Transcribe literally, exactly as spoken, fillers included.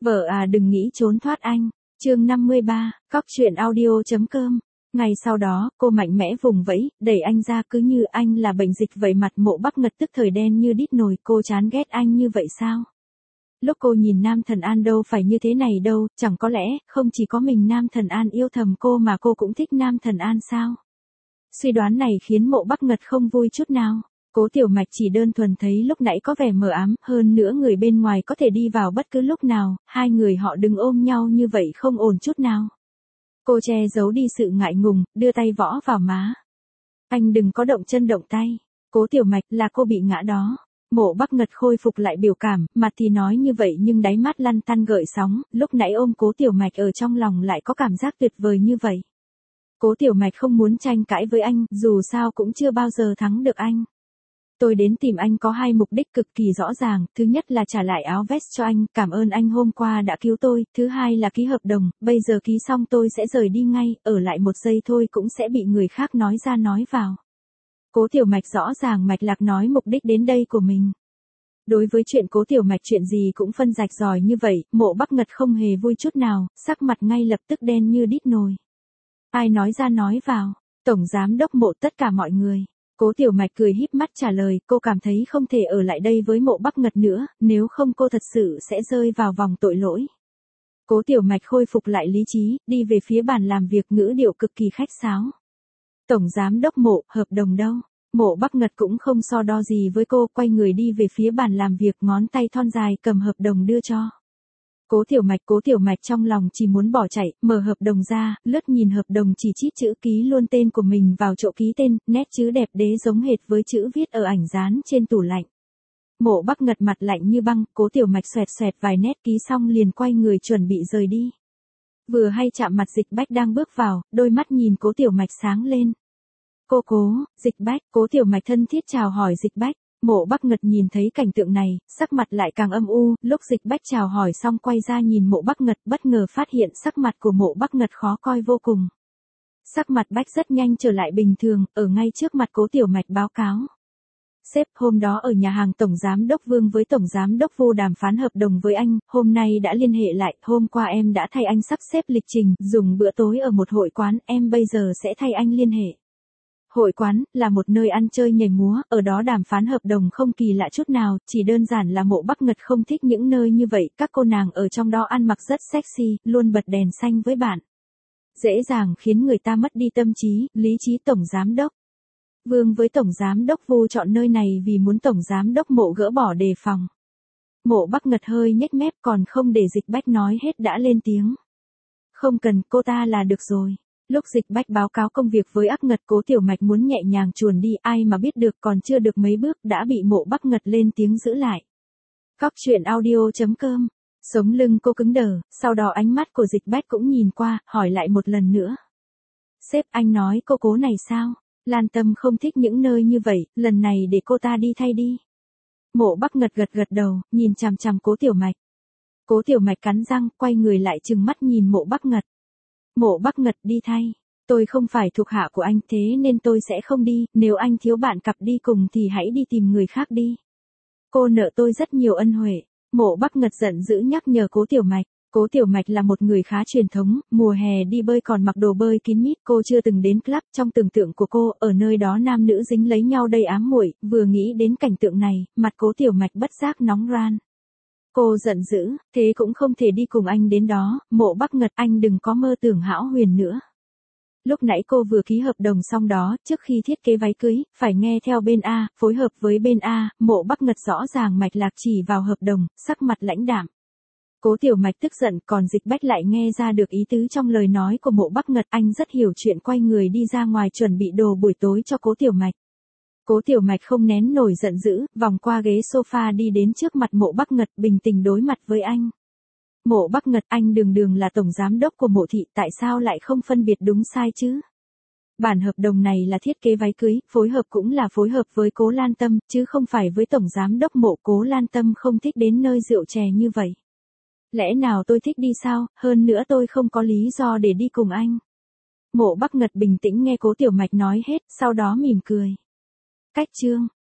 Vợ à đừng nghĩ trốn thoát anh. Chương năm mươi ba, cóc truyện audio.com. Ngày sau đó, cô mạnh mẽ vùng vẫy, đẩy anh ra cứ như anh là bệnh dịch vậy. Mặt Mộ Bắc Ngật tức thời đen như đít nồi. Cô chán ghét anh như vậy sao? Lúc cô nhìn Nam Thần An đâu phải như thế này đâu, chẳng có lẽ, không chỉ có mình Nam Thần An yêu thầm cô mà cô cũng thích Nam Thần An sao? Suy đoán này khiến Mộ Bắc Ngật không vui chút nào. Cố Tiểu Mạch chỉ đơn thuần thấy lúc nãy có vẻ mờ ám, hơn nữa người bên ngoài có thể đi vào bất cứ lúc nào, hai người họ đừng ôm nhau như vậy không ổn chút nào. Cô che giấu đi sự ngại ngùng, đưa tay võ vào má. Anh đừng có động chân động tay. Cố Tiểu Mạch, là cô bị ngã đó. Mộ Bắc Ngật khôi phục lại biểu cảm, mặt thì nói như vậy nhưng đáy mắt lăn tăn gợn sóng, lúc nãy ôm Cố Tiểu Mạch ở trong lòng lại có cảm giác tuyệt vời như vậy. Cố Tiểu Mạch không muốn tranh cãi với anh, dù sao cũng chưa bao giờ thắng được anh. Tôi đến tìm anh có hai mục đích cực kỳ rõ ràng, thứ nhất là trả lại áo vest cho anh, cảm ơn anh hôm qua đã cứu tôi, thứ hai là ký hợp đồng, bây giờ ký xong tôi sẽ rời đi ngay, ở lại một giây thôi cũng sẽ bị người khác nói ra nói vào. Cố Tiểu Mạch rõ ràng mạch lạc nói mục đích đến đây của mình. Đối với chuyện Cố Tiểu Mạch chuyện gì cũng phân rạch ròi như vậy, Mộ Bắc Ngật không hề vui chút nào, sắc mặt ngay lập tức đen như đít nồi. Ai nói ra nói vào, Tổng Giám Đốc Mộ tất cả mọi người. Cố Tiểu Mạch cười híp mắt trả lời, cô cảm thấy không thể ở lại đây với Mộ Bắc Ngật nữa, nếu không cô thật sự sẽ rơi vào vòng tội lỗi. Cố Tiểu Mạch khôi phục lại lý trí, đi về phía bàn làm việc ngữ điệu cực kỳ khách sáo. Tổng Giám Đốc Mộ, hợp đồng đâu? Mộ Bắc Ngật cũng không so đo gì với cô, quay người đi về phía bàn làm việc, ngón tay thon dài cầm hợp đồng đưa cho. Cố Tiểu Mạch, Cố Tiểu Mạch trong lòng chỉ muốn bỏ chạy, mở hợp đồng ra, lướt nhìn hợp đồng chỉ chít chữ ký luôn tên của mình vào chỗ ký tên, nét chữ đẹp đẽ giống hệt với chữ viết ở ảnh dán trên tủ lạnh. Mộ Bắc Ngật mặt lạnh như băng, Cố Tiểu Mạch xoẹt xoẹt vài nét ký xong liền quay người chuẩn bị rời đi. Vừa hay chạm mặt Dịch Bách đang bước vào, đôi mắt nhìn Cố Tiểu Mạch sáng lên. Cô Cố, Dịch Bách, Cố Tiểu Mạch thân thiết chào hỏi Dịch Bách. Mộ Bắc Ngật nhìn thấy cảnh tượng này, sắc mặt lại càng âm u, lúc Dịch Bách chào hỏi xong quay ra nhìn Mộ Bắc Ngật, bất ngờ phát hiện sắc mặt của Mộ Bắc Ngật khó coi vô cùng. Sắc mặt Bách rất nhanh trở lại bình thường, ở ngay trước mặt Cố Tiểu Mạch báo cáo. Sếp, hôm đó ở nhà hàng Tổng Giám Đốc Vương với Tổng Giám Đốc Vu đàm phán hợp đồng với anh, hôm nay đã liên hệ lại, hôm qua em đã thay anh sắp xếp lịch trình, dùng bữa tối ở một hội quán, em bây giờ sẽ thay anh liên hệ. Hội quán, là một nơi ăn chơi nhảy múa, ở đó đàm phán hợp đồng không kỳ lạ chút nào, chỉ đơn giản là Mộ Bắc Ngật không thích những nơi như vậy, các cô nàng ở trong đó ăn mặc rất sexy, luôn bật đèn xanh với bạn. Dễ dàng khiến người ta mất đi tâm trí, lý trí Tổng Giám Đốc. Vương với Tổng Giám Đốc Vu chọn nơi này vì muốn Tổng Giám Đốc Mộ gỡ bỏ đề phòng. Mộ Bắc Ngật hơi nhếch mép còn không để Dịch Bách nói hết đã lên tiếng. Không cần, cô ta là được rồi. Lúc Dịch Bách báo cáo công việc với Ác Ngật, Cố Tiểu Mạch muốn nhẹ nhàng chuồn đi, ai mà biết được còn chưa được mấy bước đã bị Mộ Bắc Ngật lên tiếng giữ lại. Cóc truyện audio.com. Sống lưng cô cứng đờ, sau đó ánh mắt của Dịch Bách cũng nhìn qua, hỏi lại một lần nữa. Sếp, anh nói cô Cố này sao? Lan Tâm không thích những nơi như vậy, lần này để cô ta đi thay đi. Mộ Bắc Ngật gật gật đầu, nhìn chằm chằm Cố Tiểu Mạch. Cố Tiểu Mạch cắn răng, quay người lại trừng mắt nhìn Mộ Bắc Ngật. Mộ Bắc Ngật, đi thay. Tôi không phải thuộc hạ của anh thế nên tôi sẽ không đi, nếu anh thiếu bạn cặp đi cùng thì hãy đi tìm người khác đi. Cô nợ tôi rất nhiều ân huệ. Mộ Bắc Ngật giận dữ nhắc nhở Cố Tiểu Mạch. Cố Tiểu Mạch là một người khá truyền thống, mùa hè đi bơi còn mặc đồ bơi kín mít, cô chưa từng đến club, trong tưởng tượng của cô, ở nơi đó nam nữ dính lấy nhau đầy ám muội, vừa nghĩ đến cảnh tượng này, mặt Cố Tiểu Mạch bất giác nóng ran. Cô giận dữ, thế cũng không thể đi cùng anh đến đó, Mộ Bắc Ngật, anh đừng có mơ tưởng hão huyền nữa. Lúc nãy cô vừa ký hợp đồng xong đó, trước khi thiết kế váy cưới, phải nghe theo bên A, phối hợp với bên A, Mộ Bắc Ngật rõ ràng mạch lạc chỉ vào hợp đồng, sắc mặt lãnh đạm. Cố Tiểu Mạch tức giận, còn Dịch Bách lại nghe ra được ý tứ trong lời nói của Mộ Bắc Ngật, anh rất hiểu chuyện, quay người đi ra ngoài chuẩn bị đồ buổi tối cho Cố Tiểu Mạch. Cố Tiểu Mạch không nén nổi giận dữ, vòng qua ghế sofa đi đến trước mặt Mộ Bắc Ngật, bình tĩnh đối mặt với anh. Mộ Bắc Ngật, anh đường đường là Tổng Giám Đốc của Mộ Thị, tại sao lại không phân biệt đúng sai chứ? Bản hợp đồng này là thiết kế váy cưới, phối hợp cũng là phối hợp với Cố Lan Tâm, chứ không phải với Tổng Giám Đốc Mộ. Cố Lan Tâm không thích đến nơi rượu chè như vậy. Lẽ nào tôi thích đi sao, hơn nữa tôi không có lý do để đi cùng anh. Mộ Bắc Ngật bình tĩnh nghe Cố Tiểu Mạch nói hết, sau đó mỉm cười. Cách chương.